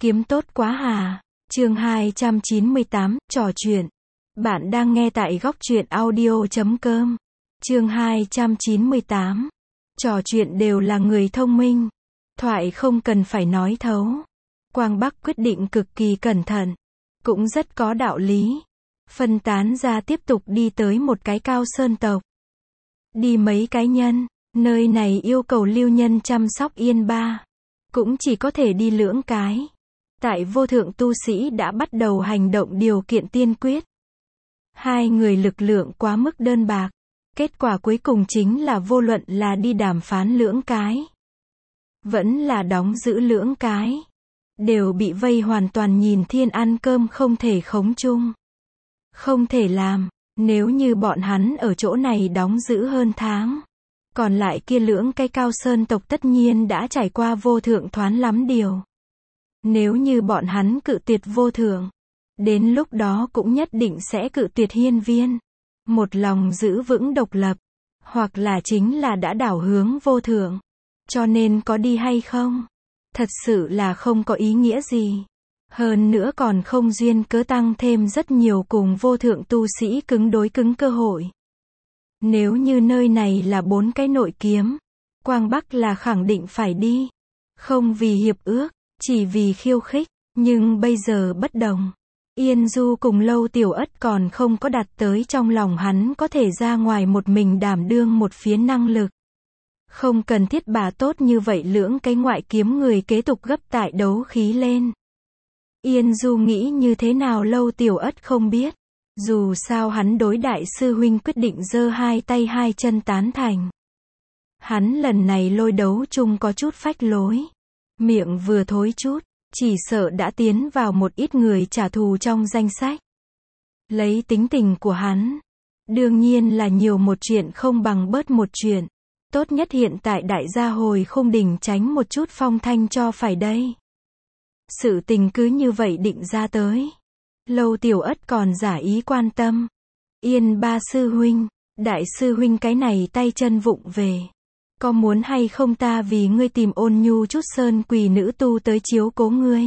Kiếm tốt quá hà. Chương 298, trò chuyện. Bạn đang nghe tại góc truyện audio.com. Chương 298. Trò chuyện đều là người thông minh. Thoại không cần phải nói thấu. Quang Bắc quyết định cực kỳ cẩn thận. Cũng rất có đạo lý. Phân tán ra tiếp tục đi tới một cái cao sơn tộc. Đi mấy cái nhân. Nơi này yêu cầu lưu nhân chăm sóc yên ba. Cũng chỉ có thể đi lưỡng cái. Tại vô thượng tu sĩ đã bắt đầu hành động điều kiện tiên quyết. Hai người lực lượng quá mức đơn bạc. Kết quả cuối cùng chính là vô luận là đi đàm phán lưỡng cái. Vẫn là đóng giữ lưỡng cái. Đều bị vây hoàn toàn nhìn thiên ăn cơm không thể khống chung. Không thể làm, nếu như bọn hắn ở chỗ này đóng giữ hơn tháng. Còn lại kia lưỡng cái cao sơn tộc tất nhiên đã trải qua vô thượng thoán lắm điều. Nếu như bọn hắn cự tuyệt vô thượng, đến lúc đó cũng nhất định sẽ cự tuyệt hiên viên. Một lòng giữ vững độc lập, hoặc là chính là đã đảo hướng vô thượng. Cho nên có đi hay không? Thật sự là không có ý nghĩa gì. Hơn nữa còn không duyên cớ tăng thêm rất nhiều cùng vô thượng tu sĩ cứng đối cứng cơ hội. Nếu như nơi này là 4 cái nội kiếm, Quang Bắc là khẳng định phải đi. Không vì hiệp ước, chỉ vì khiêu khích. Nhưng bây giờ bất đồng. Yên Du cùng Lâu Tiểu Ất còn không có đặt tới trong lòng hắn có thể ra ngoài một mình đảm đương một phía năng lực. Không cần thiết bà tốt như vậy lưỡng cái ngoại kiếm người kế tục gấp tại đấu khí lên. Yên Du nghĩ như thế nào Lâu Tiểu Ất không biết. Dù sao hắn đối đại sư huynh quyết định giơ hai tay hai chân tán thành. Hắn lần này lôi đấu chung có chút phách lối. Miệng vừa thối chút, chỉ sợ đã tiến vào một ít người trả thù trong danh sách. Lấy tính tình của hắn, đương nhiên là nhiều một chuyện không bằng bớt một chuyện. Tốt nhất hiện tại đại gia hồi khung đỉnh tránh một chút phong thanh cho phải đây. Sự tình cứ như vậy định ra tới. Lâu Tiểu Ất còn giả ý quan tâm. Yên ba sư huynh, đại sư huynh cái này tay chân vụng về. Có muốn hay không ta vì ngươi tìm ôn nhu chút sơn quỳ nữ tu tới chiếu cố ngươi.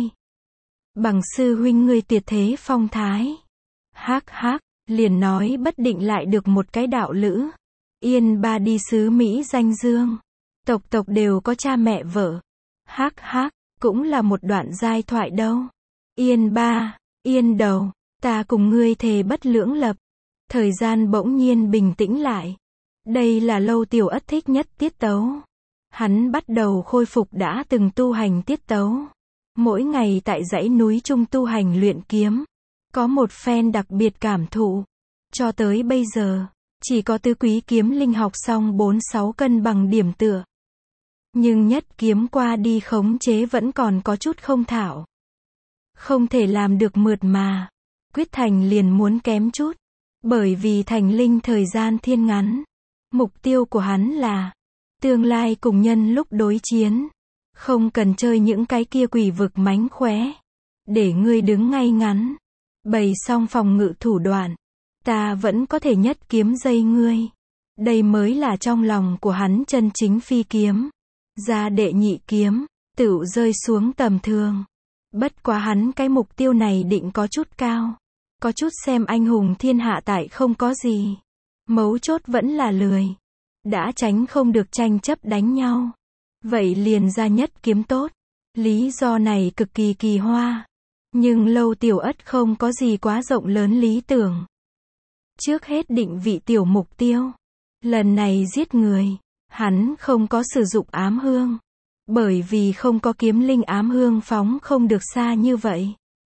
Bằng sư huynh ngươi tuyệt thế phong thái. Hắc hắc, liền nói bất định lại được một cái đạo lữ. Yên ba đi xứ Mỹ danh dương. Tộc tộc đều có cha mẹ vợ. Hắc hắc, cũng là một đoạn giai thoại đâu. Yên ba, yên đầu, ta cùng ngươi thề bất lưỡng lập. Thời gian bỗng nhiên bình tĩnh lại. Đây là Lâu Tiểu Ất thích nhất tiết tấu. Hắn bắt đầu khôi phục đã từng tu hành tiết tấu. Mỗi ngày tại dãy núi trung tu hành luyện kiếm. Có một phen đặc biệt cảm thụ. Cho tới bây giờ, chỉ có tứ quý kiếm linh học xong 4-6 cân bằng điểm tựa. Nhưng nhất kiếm qua đi khống chế vẫn còn có chút không thạo. Không thể làm được mượt mà. Quyết thành liền muốn kém chút. Bởi vì thành linh thời gian thiên ngắn. Mục tiêu của hắn là tương lai cùng nhân lúc đối chiến. Không cần chơi những cái kia quỷ vực mánh khóe. Để ngươi đứng ngay ngắn. Bày xong phòng ngự thủ đoạn. Ta vẫn có thể nhất kiếm dây ngươi. Đây mới là trong lòng của hắn chân chính phi kiếm. Ra đệ nhị kiếm, tựu rơi xuống tầm thường. Bất quá hắn cái mục tiêu này định có chút cao. Có chút xem anh hùng thiên hạ tại không có gì. Mấu chốt vẫn là lười. Đã tránh không được tranh chấp đánh nhau. Vậy liền ra nhất kiếm tốt. Lý do này cực kỳ kỳ hoa. Nhưng Lâu Tiểu Ất không có gì quá rộng lớn lý tưởng. Trước hết định vị tiểu mục tiêu. Lần này giết người. Hắn không có sử dụng ám hương. Bởi vì không có kiếm linh ám hương phóng không được xa như vậy.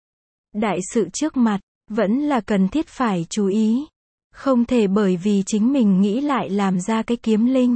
Đại sự trước mặt, vẫn là cần thiết phải chú ý. Không thể bởi vì chính mình nghĩ lại làm ra cái kiếm linh.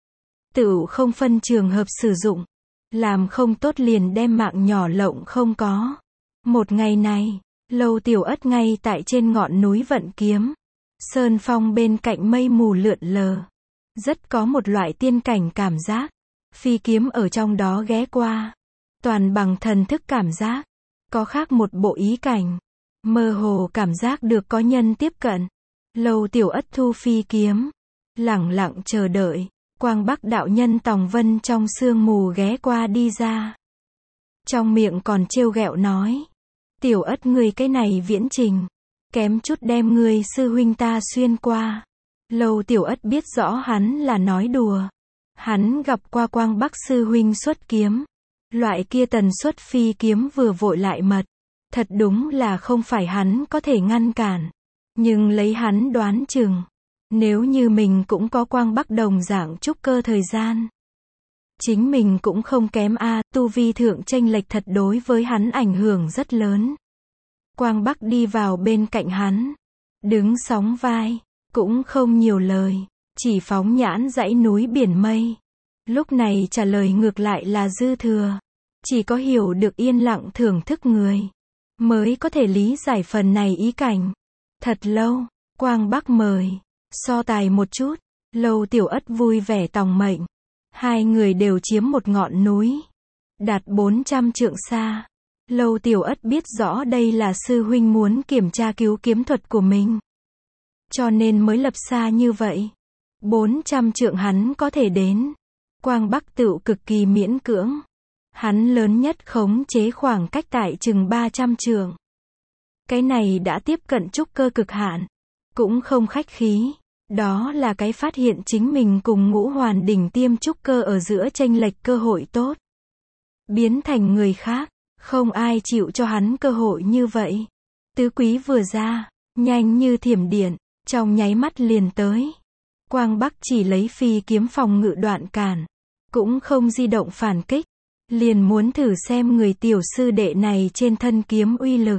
Tựu không phân trường hợp sử dụng. Làm không tốt liền đem mạng nhỏ lộng không có. Một ngày này, Lâu Tiểu Ất ngay tại trên ngọn núi vận kiếm. Sơn phong bên cạnh mây mù lượn lờ. Rất có một loại tiên cảnh cảm giác. Phi kiếm ở trong đó ghé qua. Toàn bằng thần thức cảm giác. Có khác một bộ ý cảnh. Mơ hồ cảm giác được có nhân tiếp cận. Lâu Tiểu Ất thu phi kiếm. Lẳng lặng chờ đợi. Quang Bắc đạo nhân Tòng Vân trong sương mù ghé qua đi ra. Trong miệng còn trêu ghẹo nói. Tiểu Ất ngươi cái này viễn trình. Kém chút đem ngươi sư huynh ta xuyên qua. Lâu Tiểu Ất biết rõ hắn là nói đùa. Hắn gặp qua Quang Bắc sư huynh xuất kiếm. Loại kia tần suất phi kiếm vừa vội lại mật. Thật đúng là không phải hắn có thể ngăn cản. Nhưng lấy hắn đoán chừng. Nếu như mình cũng có Quang Bắc đồng dạng trúc cơ thời gian. Chính mình cũng không kém tu vi thượng chênh lệch thật đối với hắn ảnh hưởng rất lớn. Quang Bắc đi vào bên cạnh hắn. Đứng sóng vai. Cũng không nhiều lời. Chỉ phóng nhãn dãy núi biển mây. Lúc này trả lời ngược lại là dư thừa. Chỉ có hiểu được yên lặng thưởng thức người. Mới có thể lý giải phần này ý cảnh. Thật lâu. Quang Bắc mời. So tài một chút. Lâu Tiểu Ất vui vẻ tòng mệnh. Hai người đều chiếm một ngọn núi. Đạt 400 trượng xa. Lâu Tiểu Ất biết rõ đây là sư huynh muốn kiểm tra cứu kiếm thuật của mình. Cho nên mới lập xa như vậy. 400 trượng hắn có thể đến. Quang Bắc tựu cực kỳ miễn cưỡng. Hắn lớn nhất khống chế khoảng cách tại chừng 300 trượng. Cái này đã tiếp cận trúc cơ cực hạn. Cũng không khách khí. Đó là cái phát hiện chính mình cùng Ngũ Hoàn đỉnh tiêm trúc cơ ở giữa chênh lệch cơ hội tốt. Biến thành người khác. Không ai chịu cho hắn cơ hội như vậy. Tứ quý vừa ra. Nhanh như thiểm điện. Trong nháy mắt liền tới. Quang Bắc chỉ lấy phi kiếm phòng ngự đoạn cản. Cũng không di động phản kích. Liền muốn thử xem người tiểu sư đệ này trên thân kiếm uy lực.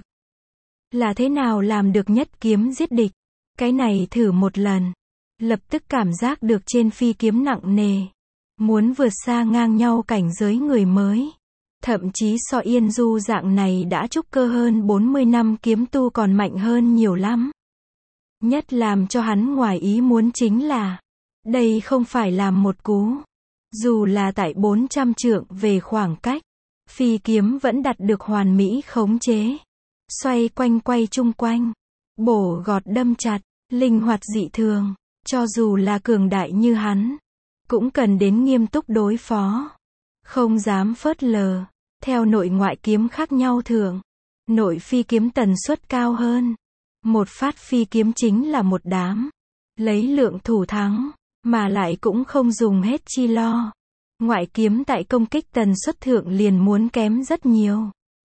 Là thế nào làm được nhất kiếm giết địch. Cái này thử một lần. Lập tức cảm giác được trên phi kiếm nặng nề. Muốn vượt xa ngang nhau cảnh giới người mới. Thậm chí so Yên Du dạng này đã trúc cơ hơn 40 năm kiếm tu còn mạnh hơn nhiều lắm. Nhất làm cho hắn ngoài ý muốn chính là. Đây không phải làm một cú. Dù là tại 400 trượng về khoảng cách. Phi kiếm vẫn đạt được hoàn mỹ khống chế. Xoay quanh quay chung quanh. Bổ gọt đâm chặt. Linh hoạt dị thường. Cho dù là cường đại như hắn. Cũng cần đến nghiêm túc đối phó. Không dám phớt lờ. Theo nội ngoại kiếm khác nhau thường. Nội phi kiếm tần suất cao hơn. Một phát phi kiếm chính là một đám. Lấy lượng thủ thắng. Mà lại cũng không dùng hết chi lo. Ngoại kiếm tại công kích tần suất thượng liền muốn kém rất nhiều.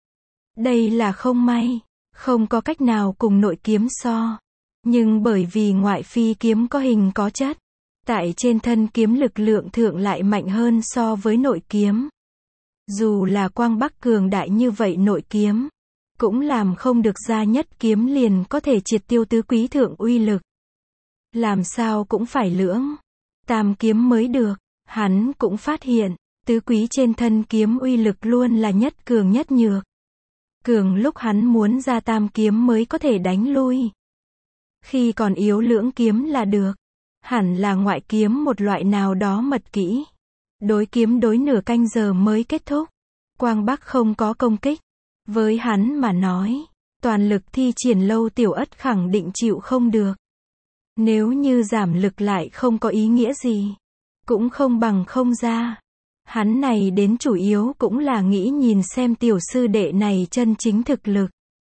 Đây là không may. Không có cách nào cùng nội kiếm so. Nhưng bởi vì ngoại phi kiếm có hình có chất. Tại trên thân kiếm lực lượng thượng lại mạnh hơn so với nội kiếm. Dù là Quang Bắc cường đại như vậy nội kiếm. Cũng làm không được ra nhất kiếm liền có thể triệt tiêu tứ quý thượng uy lực. Làm sao cũng phải lưỡng. Tam kiếm mới được. Hắn cũng phát hiện. Tứ quý trên thân kiếm uy lực luôn là nhất cường nhất nhược. Cường lúc hắn muốn ra tam kiếm mới có thể đánh lui. Khi còn yếu lưỡng kiếm là được. Hẳn là ngoại kiếm một loại nào đó mật kỹ. Đối kiếm đối nửa canh giờ mới kết thúc. Quang Bắc không có công kích. Với hắn mà nói. Toàn lực thi triển Lâu Tiểu Ất khẳng định chịu không được. Nếu như giảm lực lại không có ý nghĩa gì. Cũng không bằng không ra. Hắn này đến chủ yếu cũng là nghĩ nhìn xem tiểu sư đệ này chân chính thực lực.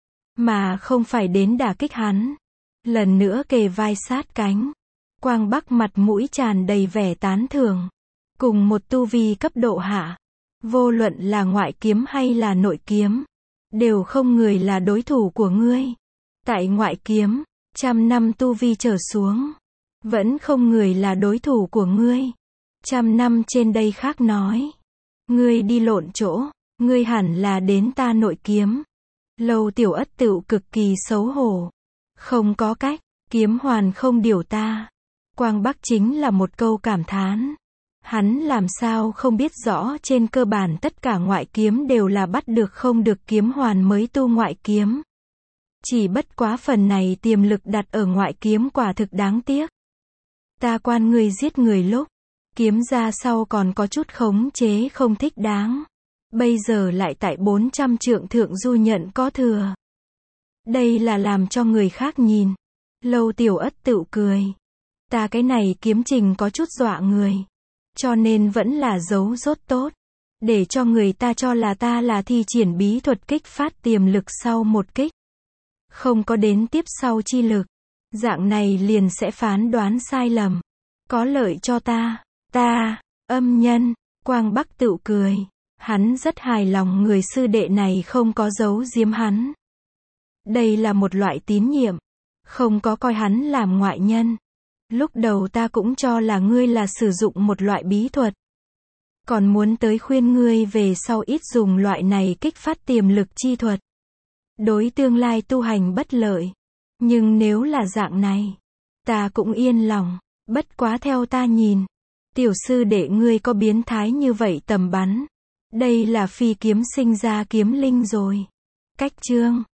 Mà không phải đến đả kích hắn. Lần nữa kề vai sát cánh. Quang Bắc mặt mũi tràn đầy vẻ tán thưởng. Cùng một tu vi cấp độ hạ. Vô luận là ngoại kiếm hay là nội kiếm. Đều không người là đối thủ của ngươi. Tại ngoại kiếm. 100 năm tu vi trở xuống. Vẫn không người là đối thủ của ngươi. 100 năm trên đây khác nói. Ngươi đi lộn chỗ. Ngươi hẳn là đến ta nội kiếm. Lâu Tiểu Ất tựu cực kỳ xấu hổ. Không có cách. Kiếm hoàn không điều ta. Quang Bắc chính là một câu cảm thán. Hắn làm sao không biết rõ trên cơ bản tất cả ngoại kiếm đều là bắt được không được kiếm hoàn mới tu ngoại kiếm. Chỉ bất quá phần này tiềm lực đặt ở ngoại kiếm quả thực đáng tiếc. Ta quan ngươi giết người lúc. Kiếm ra sau còn có chút khống chế không thích đáng. Bây giờ lại tại 400 trượng thượng du nhận có thừa. Đây là làm cho người khác nhìn. Lâu Tiểu Ất tự cười. Ta cái này kiếm trình có chút dọa người. Cho nên vẫn là giấu rốt tốt. để cho người ta cho là ta là thi triển bí thuật kích phát tiềm lực sau một kích. Không có đến tiếp sau chi lực. Dạng này liền sẽ phán đoán sai lầm. Có lợi cho ta. Âm nhân, Quang Bắc tự cười. Hắn rất hài lòng người sư đệ này không có giấu giếm hắn. Đây là một loại tín nhiệm. Không có coi hắn làm ngoại nhân. Lúc đầu ta cũng cho là ngươi là sử dụng một loại bí thuật. Còn muốn tới khuyên ngươi về sau ít dùng loại này kích phát tiềm lực chi thuật. Đối tương lai tu hành bất lợi. Nhưng nếu là dạng này, ta cũng yên lòng. Bất quá theo ta nhìn, tiểu sư đệ ngươi có biến thái như vậy tầm bắn. Đây là phi kiếm sinh ra kiếm linh rồi. Cách chương